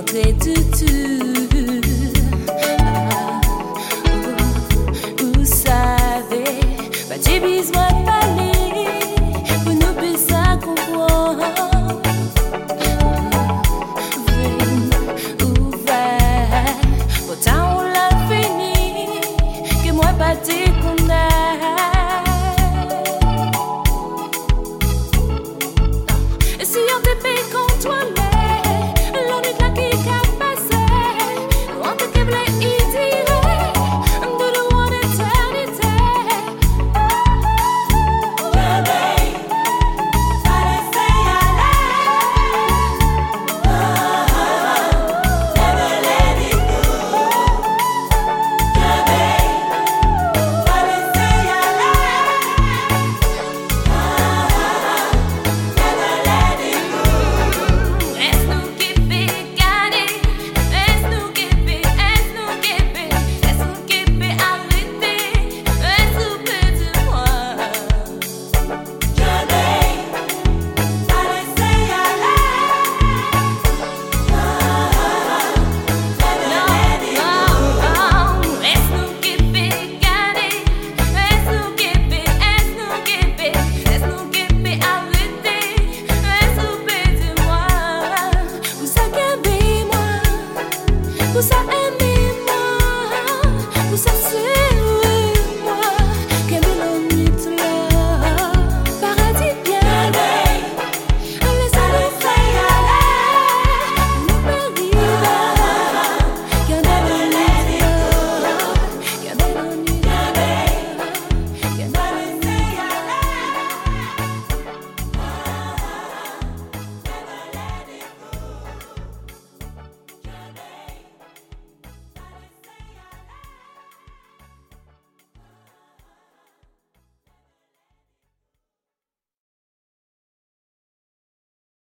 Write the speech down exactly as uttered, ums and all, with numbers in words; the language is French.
rencontrer tout. Ah, vous, vous savez, pas de besoin de parler, pour nous puissions comprendre. Ouvert, pourtant on l'a fini, que moi pas te condamne. Et si on te fait contrôler, l'on est là qui a passé, on te câble et tiré de loin d'éternité. Jamais, pas laisser aller. Never let it go. Jamais, pas laisser aller. Never let it go. Laisse-nous kiffer, garder. Laisse-nous kiffer, laisse-nous kiffer. Laisse-nous kiffer, arrêter. Laisse-nous petit moi. Jamais, pas laisser aller. Laisse-nous kiffer, garder. Laisse-nous kiffer, laisse-nous kiffer. Laisse-nous kiffer, arrêter. Laisse-nous petit moi. Pour ça qu'elle moi. Pour ça